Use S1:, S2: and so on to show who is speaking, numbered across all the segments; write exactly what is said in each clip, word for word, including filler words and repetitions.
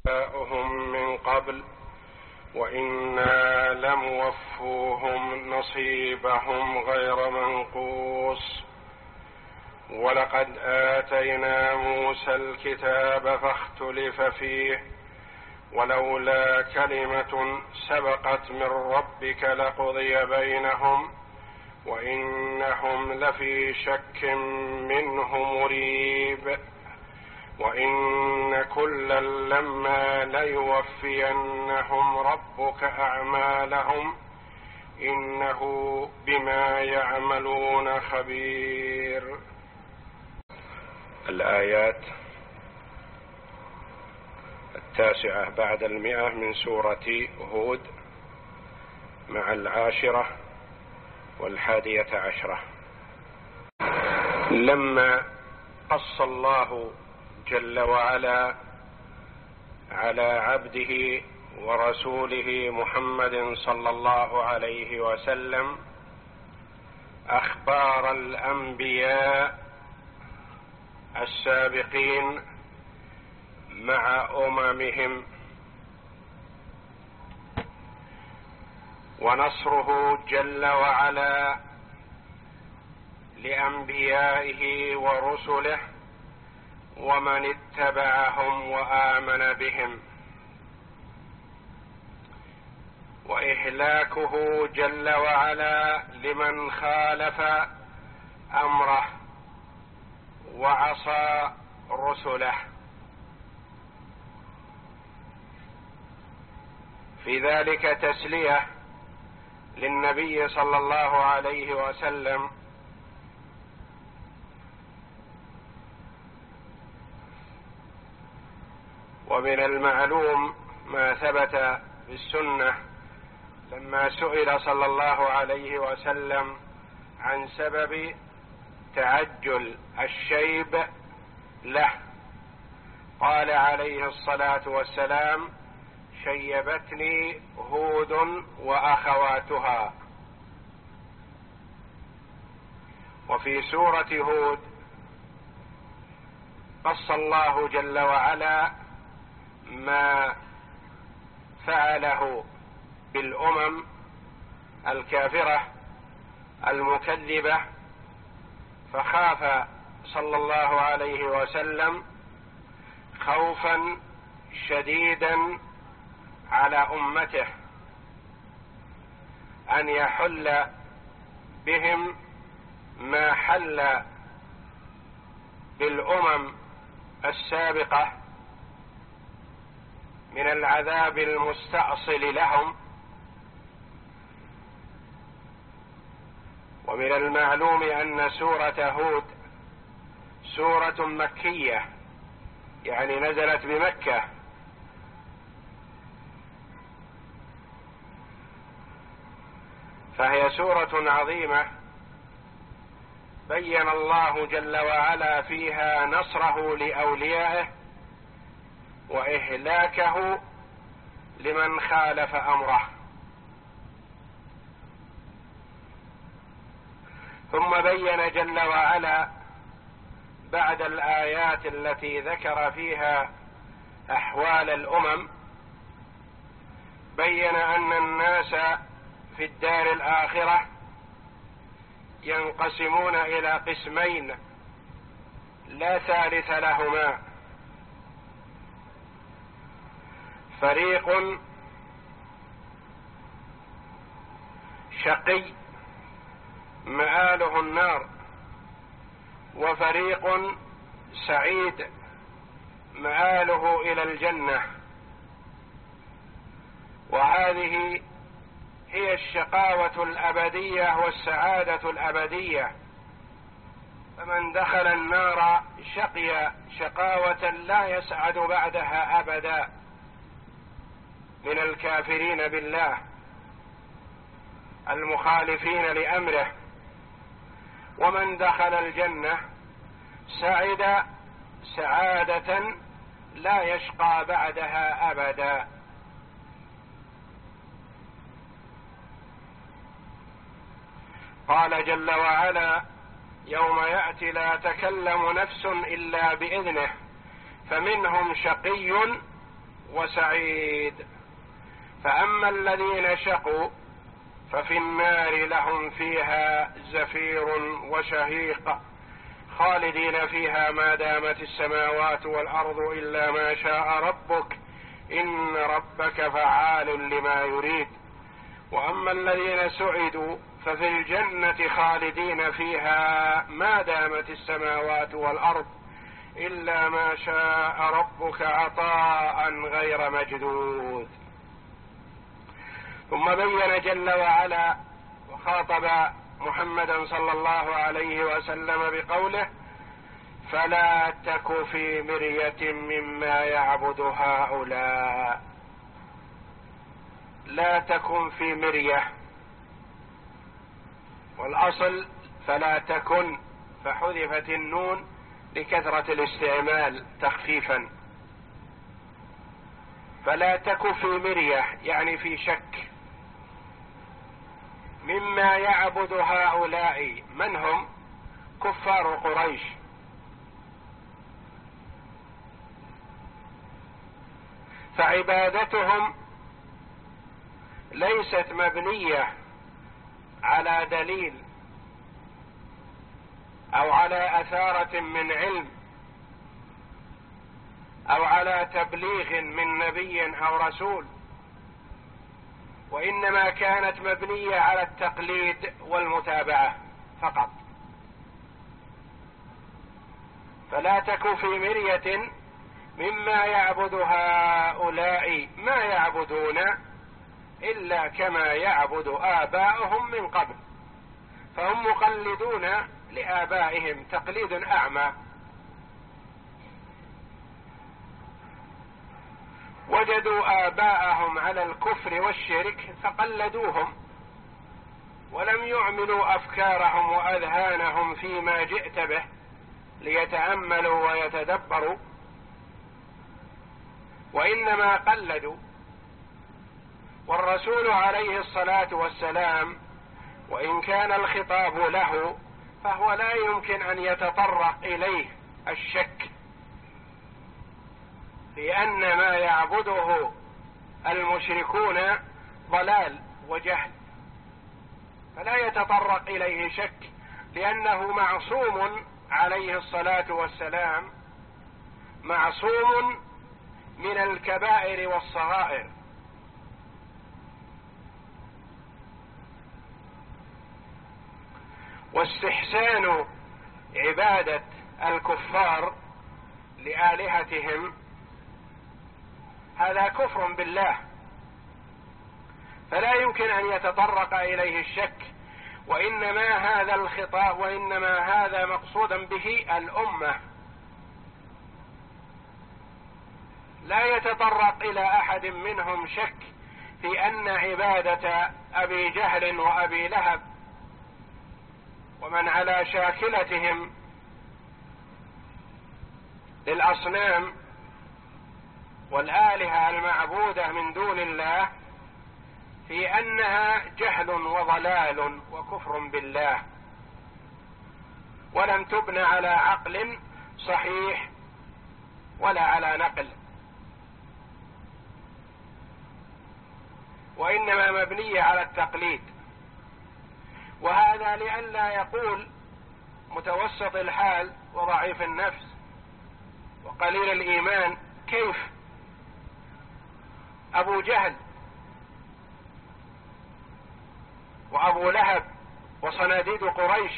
S1: جاءهم من قبل وإنا لموفوهم نصيبهم غير منقوص. ولقد آتينا موسى الكتاب فاختلف فيه ولولا كلمة سبقت من ربك لقضي بينهم وإنهم لفي شك منه مريب. وإن كلا لما ليوفينهم ربك أعمالهم إنه بما يعملون خبير. الآيات التاسعة بعد المئة من سورة هود مع العاشرة والحادية عشرة. لما قص الله جل وعلا على عبده ورسوله محمد صلى الله عليه وسلم أخبار الأنبياء السابقين مع أممهم ونصره جل وعلا لأنبيائه ورسله ومن اتبعهم وآمن بهم، وإهلاكه جل وعلا لمن خالف أمره وعصى رسله. في ذلك تسلية للنبي صلى الله عليه وسلم ومن المعلوم ما ثبت في السنة لما سئل صلى الله عليه وسلم عن سبب تعجل الشيب له قال عليه الصلاة والسلام: شيبتني هود وأخواتها. وفي سورة هود قص الله جل وعلا ما فعله بالأمم الكافرة المكذبة، فخاف صلى الله عليه وسلم خوفا شديدا على أمته أن يحل بهم ما حل بالأمم السابقة من العذاب المستأصل لهم. ومن المعلوم أن سورة هود سورة مكية، يعني نزلت بمكة، فهي سورة عظيمة بين الله جل وعلا فيها نصره لأوليائه وإهلاكه لمن خالف أمره. ثم بين جل وعلا بعد الآيات التي ذكر فيها أحوال الأمم، بين أن الناس في الدار الآخرة ينقسمون إلى قسمين لا ثالث لهما: فريق شقي مآله النار، وفريق سعيد مآله إلى الجنة. وهذه هي الشقاوة الأبدية والسعادة الأبدية، فمن دخل النار شقي شقاوة لا يسعد بعدها أبدا من الكافرين بالله المخالفين لأمره. ومن دخل الجنة سعد سعادة لا يشقى بعدها أبدا. قال جل وعلا: يوم يأتي لا تكلم نفس إلا بإذنه فمنهم شقي وسعيد. فأما الذين شقوا ففي النار لهم فيها زفير وشهيق خالدين فيها ما دامت السماوات والأرض إلا ما شاء ربك إن ربك فعال لما يريد. وأما الذين سعدوا ففي الجنة خالدين فيها ما دامت السماوات والأرض إلا ما شاء ربك عطاء غير مجدود. ثم بين جل وعلا وخاطب محمدا صلى الله عليه وسلم بقوله: فلا تك في مرية مما يعبد هؤلاء. لا تكن في مرية، والأصل فلا تكن، فحذفت النون لكثرة الاستعمال تخفيفا. فلا تك في مرية يعني في شك مما يعبد هؤلاء. من هم؟ كفار قريش. فعبادتهم ليست مبنية على دليل أو على أثارة من علم أو على تبليغ من نبي أو رسول، وإنما كانت مبنية على التقليد والمتابعة فقط. فلا تك في مرية مما يعبد هؤلاء، ما يعبدون إلا كما يعبد آباؤهم من قبل، فهم مقلدون لآبائهم تقليد أعمى. وجدوا آباءهم على الكفر والشرك فقلدوهم، ولم يعملوا أفكارهم وأذهانهم فيما جئت به ليتأملوا ويتدبروا، وإنما قلدوا. والرسول عليه الصلاة والسلام وإن كان الخطاب له فهو لا يمكن أن يتطرق إليه الشك، لأن ما يعبده المشركون ضلال وجهل، فلا يتطرق إليه شك، لأنه معصوم عليه الصلاة والسلام، معصوم من الكبائر والصغائر. واستحسان عبادة الكفار لآلهتهم هذا كفر بالله، فلا يمكن أن يتطرق إليه الشك. وإنما هذا الخطاب وإنما هذا مقصودا به الأمة، لا يتطرق إلى أحد منهم شك في أن عبادة أبي جهل وأبي لهب ومن على شاكلتهم للأصنام والآلهة المعبودة من دون الله في أنها جهل وضلال وكفر بالله، ولم تبنى على عقل صحيح ولا على نقل، وإنما مبنية على التقليد. وهذا لئلا يقول متوسط الحال وضعيف النفس وقليل الإيمان: كيف أبو جهل وأبو لهب وصناديد قريش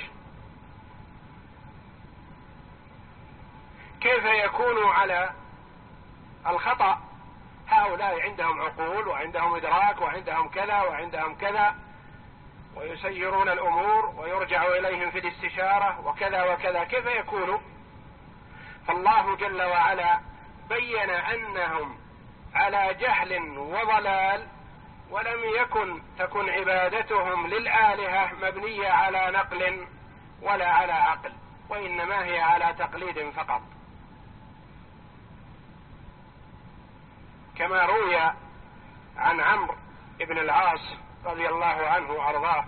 S1: كيف يكونوا على الخطأ؟ هؤلاء عندهم عقول وعندهم إدراك وعندهم كذا وعندهم كذا، ويسيرون الأمور ويرجع إليهم في الاستشارة وكذا وكذا، كيف يكونوا؟ فالله جل وعلا بين أنهم على جهل وضلال، ولم يكن تكن عبادتهم للآلهة مبنية على نقل ولا على عقل، وإنما هي على تقليد فقط. كما روي عن عمرو بن العاص رضي الله عنه وأرضاه،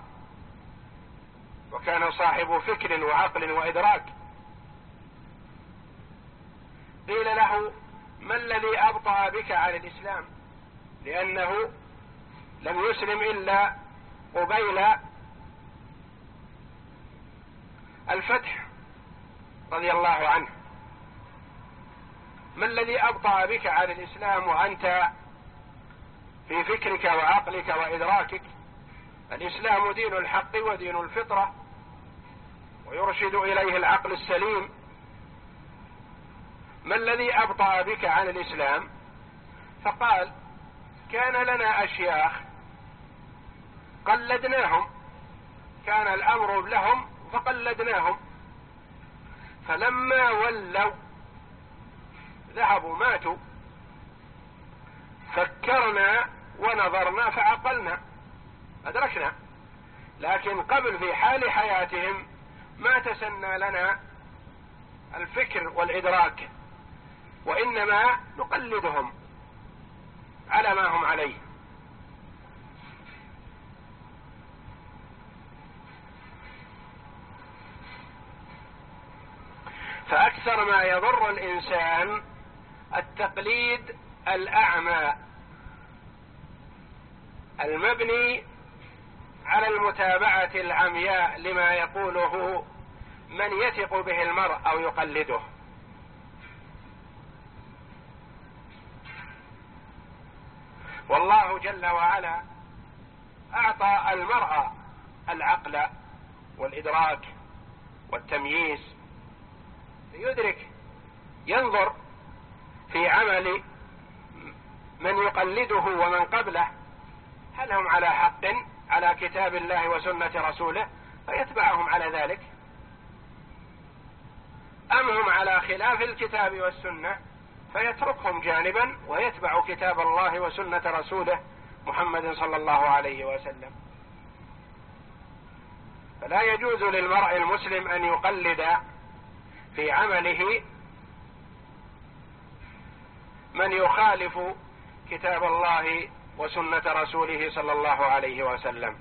S1: وكان صاحب فكر وعقل وإدراك، قيل له: ما الذي أبطأ بك عن الإسلام؟ لأنه لم يسلم إلا قبيل الفتح رضي الله عنه. ما الذي أبطأ بك عن الإسلام وأنت في فكرك وعقلك وإدراكك الإسلام دين الحق ودين الفطرة ويرشد إليه العقل السليم؟ ما الذي أبطأ بك عن الإسلام؟ فقال: كان لنا أشياخ قلدناهم، كان الأمر لهم فقلدناهم، فلما ولوا ذهبوا ماتوا، فكرنا ونظرنا فعقلنا أدركنا، لكن قبل في حال حياتهم ما تسنى لنا الفكر والإدراك، وإنما نقلدهم على ما هم عليه. فأكثر ما يضر الإنسان التقليد الأعمى المبني على المتابعة العمياء لما يقوله من يثق به المرء أو يقلده. والله جل وعلا أعطى المرء العقل والإدراك والتمييز ليدرك، ينظر في عمل من يقلده ومن قبله هل هم على حق على كتاب الله وسنة رسوله فيتبعهم على ذلك، أم هم على خلاف الكتاب والسنة فيتركهم جانبا ويتبع كتاب الله وسنة رسوله محمد صلى الله عليه وسلم. فلا يجوز للمرء المسلم أن يقلد في عمله من يخالف كتاب الله وسنة رسوله صلى الله عليه وسلم.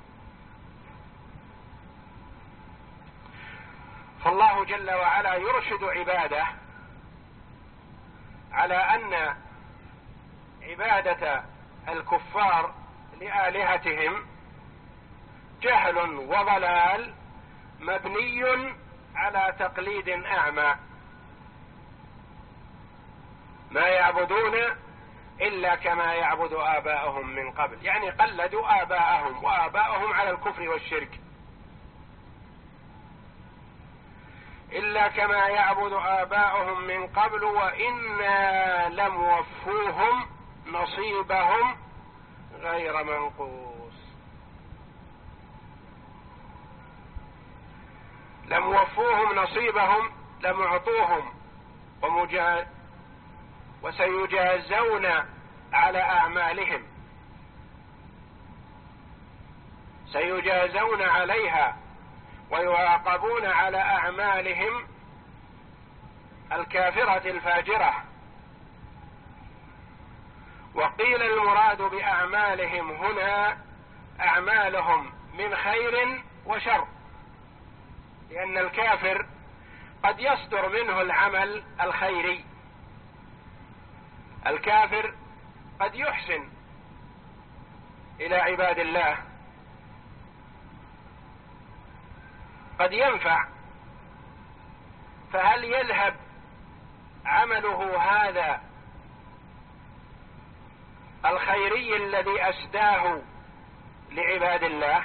S1: فالله جل وعلا يرشد عباده على أن عبادة الكفار لآلهتهم جهل وضلال مبني على تقليد أعمى، ما يعبدون إلا كما يعبد آباءهم من قبل، يعني قلدوا آباءهم وآباءهم على الكفر والشرك، إلا كما يعبد آباءهم من قبل وإنا لموفوهم نصيبهم غير منقوص. لموفوهم نصيبهم لمعطوهم ومجا وسيجازون على أعمالهم، سيجازون عليها ويعاقبون على أعمالهم الكافرة الفاجرة. وقيل المراد بأعمالهم هنا أعمالهم من خير وشر، لأن الكافر قد يصدر منه العمل الخيري، الكافر قد يحسن إلى عباد الله، قد ينفع، فهل يذهب عمله هذا الخيري الذي أسداه لعباد الله؟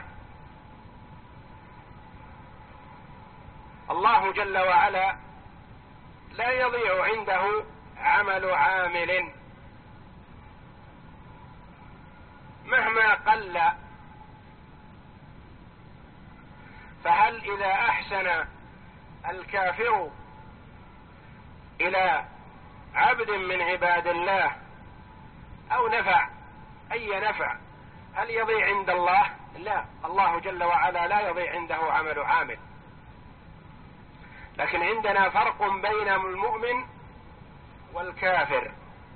S1: الله جل وعلا لا يضيع عنده عمل عامل مهما قل. فهل إذا أحسن الكافر إلى عبد من عباد الله أو نفع أي نفع هل يضيع عند الله؟ لا، الله جل وعلا لا يضيع عنده عمل عامل. لكن عندنا فرق بين المؤمن والكافر.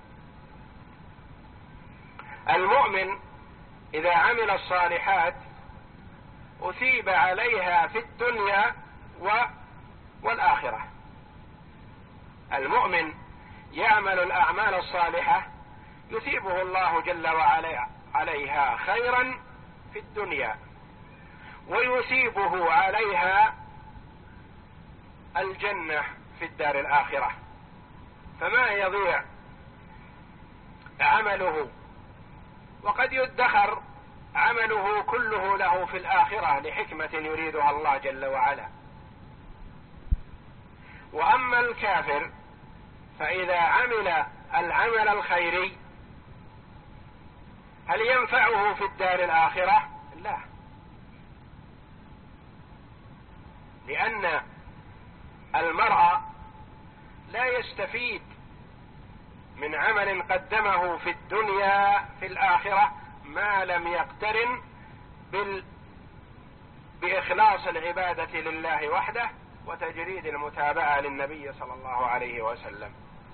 S1: المؤمن إذا عمل الصالحات أثيب عليها في الدنيا والآخرة. المؤمن يعمل الأعمال الصالحة يثيبه الله جل وعلا عليها خيرا في الدنيا، ويثيبه عليها الجنة في الدار الآخرة، فما يضيع عمله، وقد يدخر عمله كله له في الآخرة لحكمة يريدها الله جل وعلا. وأما الكافر فإذا عمل العمل الخيري هل ينفعه في الدار الآخرة؟ لا، لأن المرء لا يستفيد من عمل قدمه في الدنيا في الآخرة ما لم يقترن بال... بإخلاص العبادة لله وحده وتجريد المتابعة للنبي صلى الله عليه وسلم.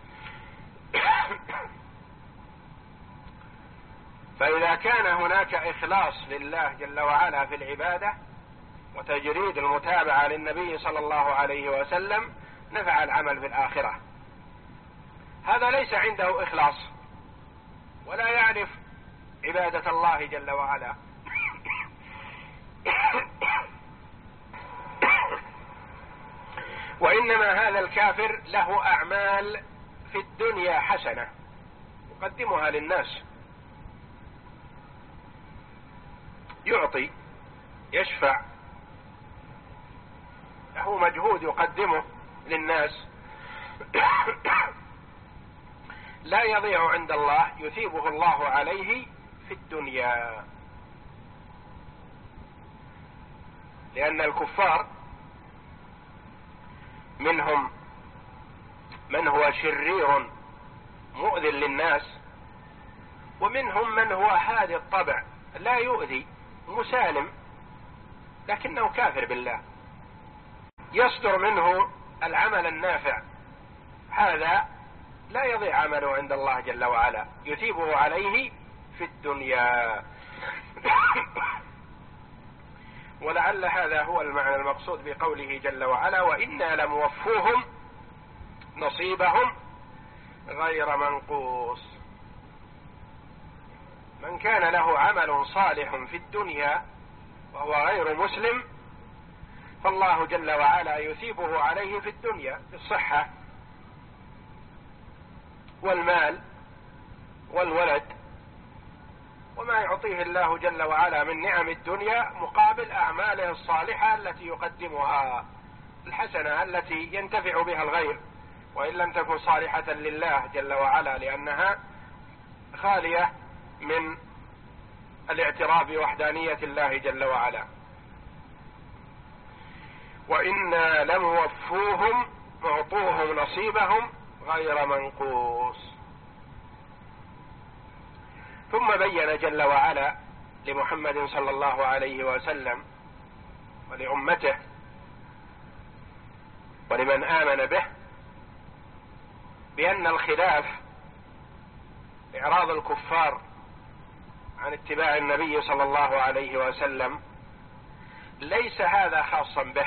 S1: فإذا كان هناك إخلاص لله جل وعلا في العبادة وتجريد المتابعة للنبي صلى الله عليه وسلم نفع العمل في الآخرة. هذا ليس عنده إخلاص ولا يعرف عبادة الله جل وعلا، وإنما هذا الكافر له أعمال في الدنيا حسنة يقدمها للناس، يعطي، يشفع، له مجهود يقدمه للناس لا يضيع عند الله، يثيبه الله عليه في الدنيا. لأن الكفار منهم من هو شرير مؤذٍ للناس، ومنهم من هو هادي الطبع لا يؤذي مسالم لكنه كافر بالله، يصدر منه العمل النافع، هذا لا يضيع عمله عند الله جل وعلا، يثيبه عليه في الدنيا. ولعل هذا هو المعنى المقصود بقوله جل وعلا: وإنا لموفوهم نصيبهم غير منقوص. من كان له عمل صالح في الدنيا وهو غير مسلم فالله جل وعلا يثيبه عليه في الدنيا بالصحة والمال والولد وما يعطيه الله جل وعلا من نعم الدنيا مقابل أعماله الصالحة التي يقدمها، الحسنة التي ينتفع بها الغير وإن لم تكن صالحة لله جل وعلا، لأنها خالية من الاعتراف بوحدانية الله جل وعلا. وإنا لموفوهم معطوهم نصيبهم غير منقوص. ثم بين جل وعلا لمحمد صلى الله عليه وسلم ولأمته ولمن آمن به بأن الخلاف إعراض الكفار عن اتباع النبي صلى الله عليه وسلم ليس هذا خاصا به،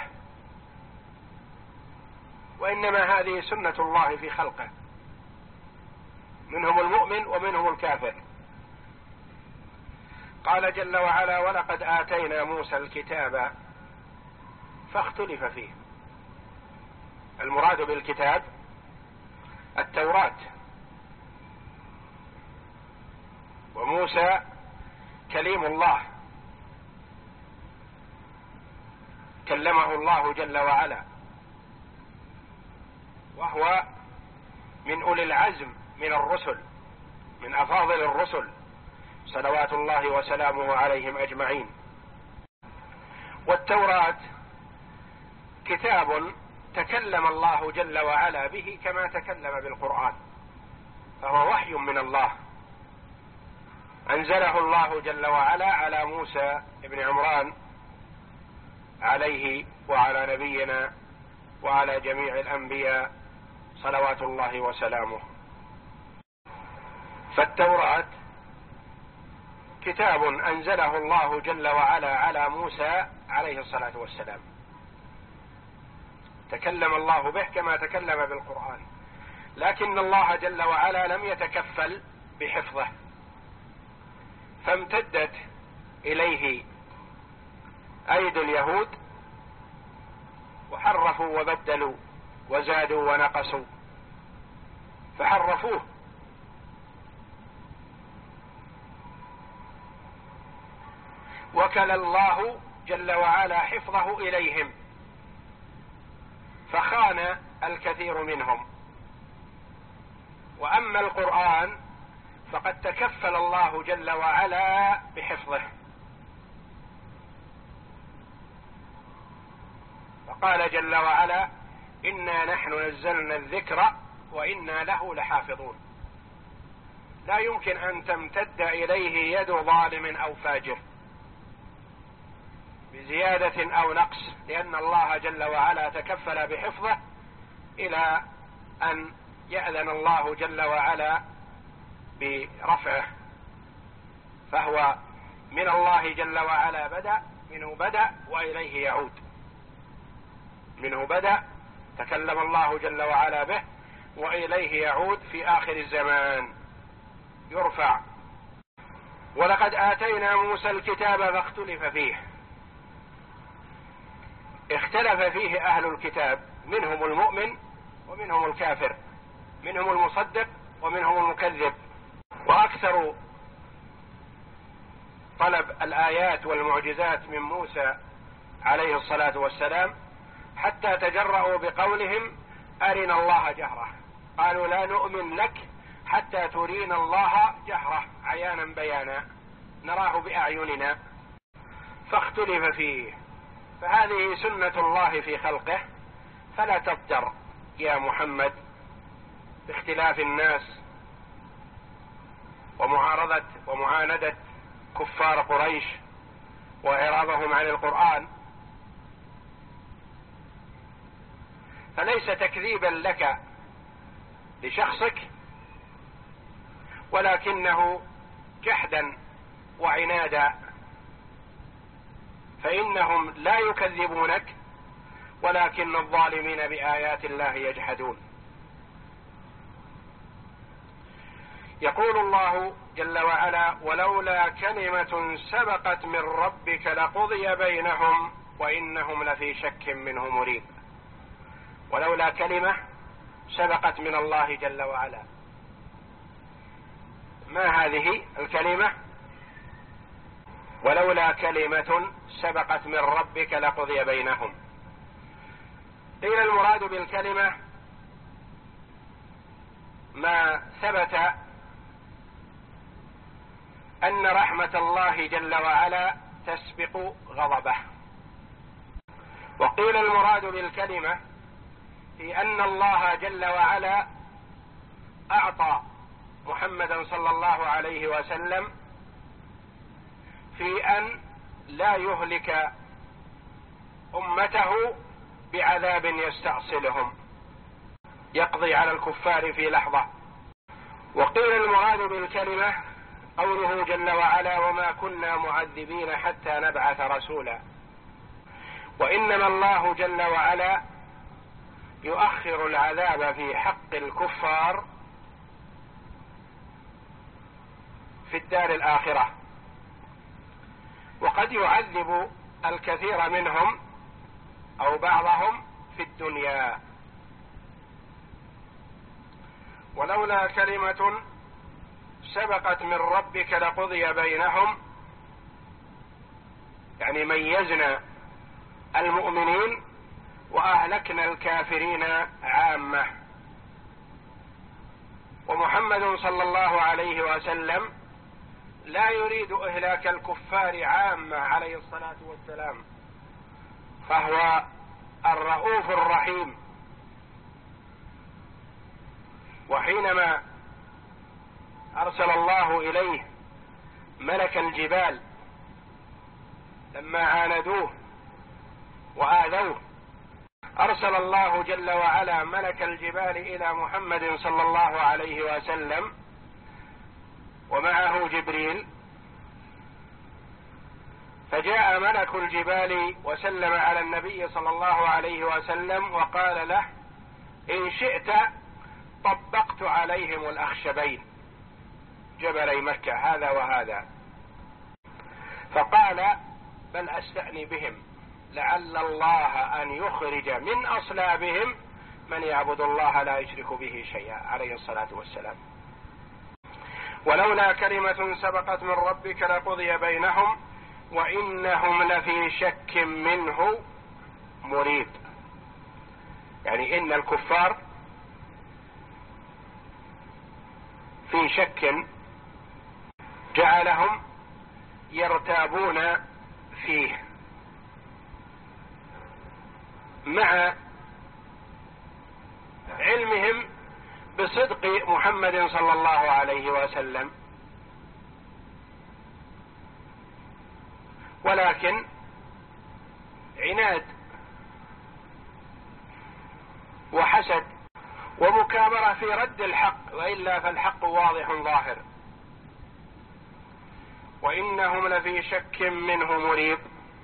S1: وإنما هذه سنة الله في خلقه، منهم المؤمن ومنهم الكافر. قال جل وعلا: ولقد آتينا موسى الكتاب فاختلف فيه. المراد بالكتاب التوراة، وموسى كليم الله كلمه الله جل وعلا، وهو من أولي العزم من الرسل، من أفاضل الرسل صلوات الله وسلامه عليهم أجمعين. والتوراة كتاب تكلم الله جل وعلا به كما تكلم بالقرآن، فهو وحي من الله أنزله الله جل وعلا على موسى بن عمران عليه وعلى نبينا وعلى جميع الأنبياء صلوات الله وسلامه. فالتوراة كتاب أنزله الله جل وعلا على موسى عليه الصلاة والسلام، تكلم الله به كما تكلم بالقرآن، لكن الله جل وعلا لم يتكفل بحفظه، فامتدت إليه أيدي اليهود وحرفوا وبدلوا وزادوا ونقصوا فحرفوه. وكل الله جل وعلا حفظه إليهم فخان الكثير منهم. وأما القرآن فقد تكفل الله جل وعلا بحفظه، فقال جل وعلا: إنا نحن نزلنا الذكر وإنا له لحافظون. لا يمكن أن تمتد إليه يد ظالم أو فاجر بزيادة أو نقص، لأن الله جل وعلا تكفل بحفظه إلى أن يأذن الله جل وعلا برفعه، فهو من الله جل وعلا بدأ، منه بدأ وإليه يعود، منه بدأ تكلم الله جل وعلا به وإليه يعود في آخر الزمان يرفع. ولقد آتينا موسى الكتاب فاختلف فيه، اختلف فيه أهل الكتاب، منهم المؤمن ومنهم الكافر، منهم المصدق ومنهم المكذب. وأكثر طلب الآيات والمعجزات من موسى عليه الصلاة والسلام حتى تجرؤوا بقولهم: أرنا الله جهرة. قالوا: لا نؤمن لك حتى ترينا الله جهرة عيانا بيانا نراه بأعيننا. فاختلف فيه، فهذه سنة الله في خلقه، فلا تضطر يا محمد باختلاف الناس ومعارضة ومعاندة كفار قريش وإعراضهم عن القرآن، فليس تكذيبا لك لشخصك، ولكنه جحدا وعنادا، فإنهم لا يكذبونك ولكن الظالمين بآيات الله يجحدون. يقول الله جل وعلا: ولولا كلمة سبقت من ربك لقضي بينهم وإنهم لفي شك منه مريب. ولولا كلمة سبقت من الله جل وعلا. ما هذه الكلمة؟ ولولا كلمة سبقت من ربك لقضي بينهم. قيل المراد بالكلمة ما ثبت أن رحمة الله جل وعلا تسبق غضبه. وقيل المراد بالكلمة في أن الله جل وعلا أعطى محمدا صلى الله عليه وسلم في أن لا يهلك أمته بعذاب يستأصلهم، يقضي على الكفار في لحظة. وقيل المراد بالكلمة قوله جل وعلا: وما كنا معذبين حتى نبعث رسولا. وإنما الله جل وعلا يؤخر العذاب في حق الكفار في الدار الآخرة، وقد يعذب الكثير منهم أو بعضهم في الدنيا. ولولا كلمة سبقت من ربك لقضي بينهم، يعني ميزنا المؤمنين وأهلكنا الكافرين عامة. ومحمد صلى الله عليه وسلم لا يريد إهلاك الكفار عامة عليه الصلاة والسلام، فهو الرؤوف الرحيم. وحينما أرسل الله إليه ملك الجبال لما عاندوه وآذوه، أرسل الله جل وعلا ملك الجبال إلى محمد صلى الله عليه وسلم ومعه جبريل، فجاء ملك الجبال وسلم على النبي صلى الله عليه وسلم وقال له: إن شئت طبقت عليهم الأخشبين جبلي مكة هذا وهذا، فقال بل أستأني بهم لعل الله أن يخرج من أصلابهم من يعبد الله لا يشرك به شيئا عليه الصلاة والسلام. ولولا كلمة سبقت من ربك لقضي بينهم وإنهم لفي شك منه مريب. يعني إن الكفار في شك جعلهم يرتابون فيه مع علمهم بصدق محمد صلى الله عليه وسلم، ولكن عناد وحسد ومكابرة في رد الحق، وإلا فالحق واضح ظاهر. وإنهم لفي شك منه مريب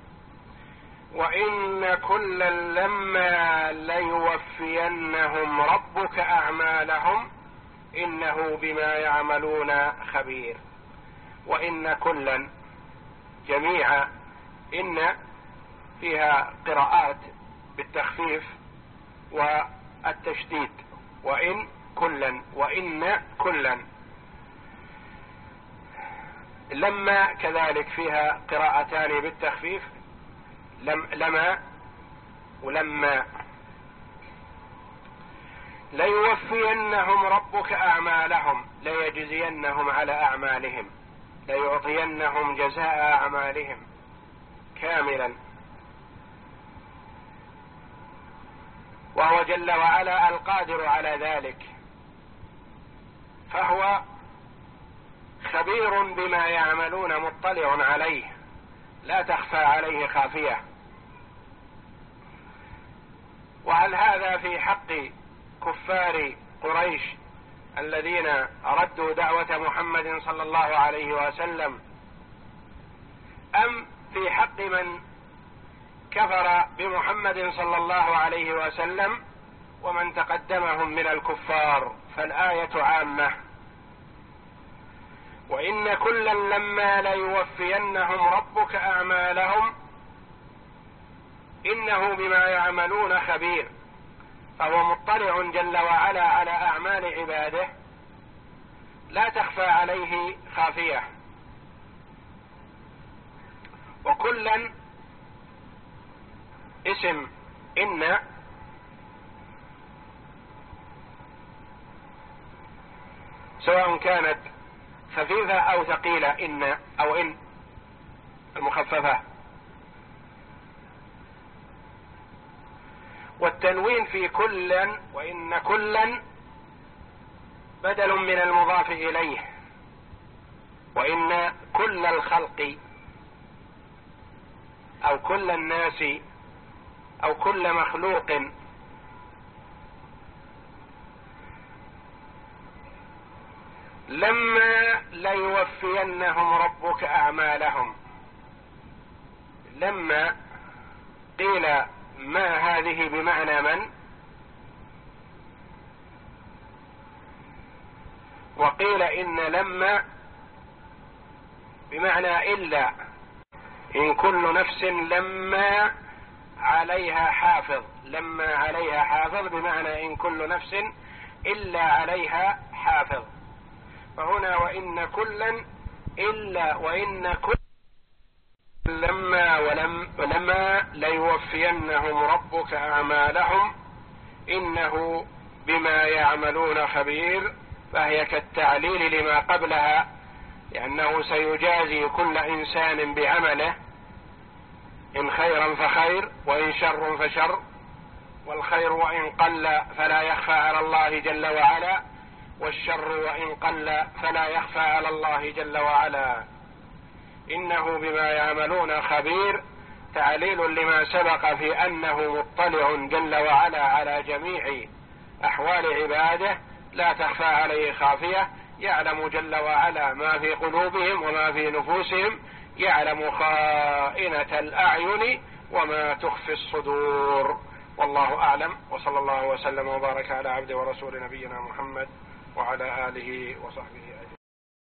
S1: وإن كلا لما ليوفينهم ربك أعمالهم إنه بما يعملون خبير. وإن كلا جميع إن فيها قراءات بالتخفيف والتشديد، وإن كلا وإن كلا. لما كذلك فيها قراءتان بالتخفيف، لم لما ولما. ليوفينهم ربك أعمالهم ليجزينهم على أعمالهم ليعطينهم جزاء أعمالهم كاملا. وهو جل وعلا القادر على ذلك، فهو خبير بما يعملون مطلع عليه لا تخفى عليه خافية. وهل هذا في حق كفار قريش الذين ردوا دعوة محمد صلى الله عليه وسلم، أم في حق من كفر بمحمد صلى الله عليه وسلم ومن تقدمهم من الكفار؟ فالآية عامة. وإن كلا لما ليوفينهم ربك أعمالهم إنه بما يعملون خبير، فهو مطلع جل وعلا على أعمال عباده لا تخفى عليه خافية. وكلا اسم إن سواء كانت خفيفة أو ثقيلة، إن أو إن المخففة. والتنوين في كلا وإن كلا بدل من المضاف إليه، وإن كل الخلق أو كل الناس أو كل مخلوق لما ليوفينهم ربك أعمالهم. لما قيل ما هذه بمعنى من، وقيل إن لما بمعنى إلا، إن كل نفس لما عليها حافظ. لما عليها حافظ بمعنى إن كل نفس إلا عليها حافظ. فهنا وإن كلا إلا وإن كل لما ولم ولما ليوفينهم ربك أعمالهم إنه بما يعملون خبير. فهي كالتعليل لما قبلها، لأنه سيجازي كل إنسان بعمله، إن خيرا فخير وإن شر فشر، والخير وإن قل فلا يخفى على الله جل وعلا، والشر وإن قل فلا يخفى على الله جل وعلا. إنه بما يعملون خبير تعليل لما سبق في أنه مطلع جل وعلا على جميع أحوال عباده لا تخفى عليه خافية. يعلم جل وعلا ما في قلوبهم وما في نفوسهم، يعلم خائنة الأعين وما تخفي الصدور. والله أعلم، وصلى الله وسلم وبارك على عبد ورسول نبينا محمد وعلى آله وصحبه.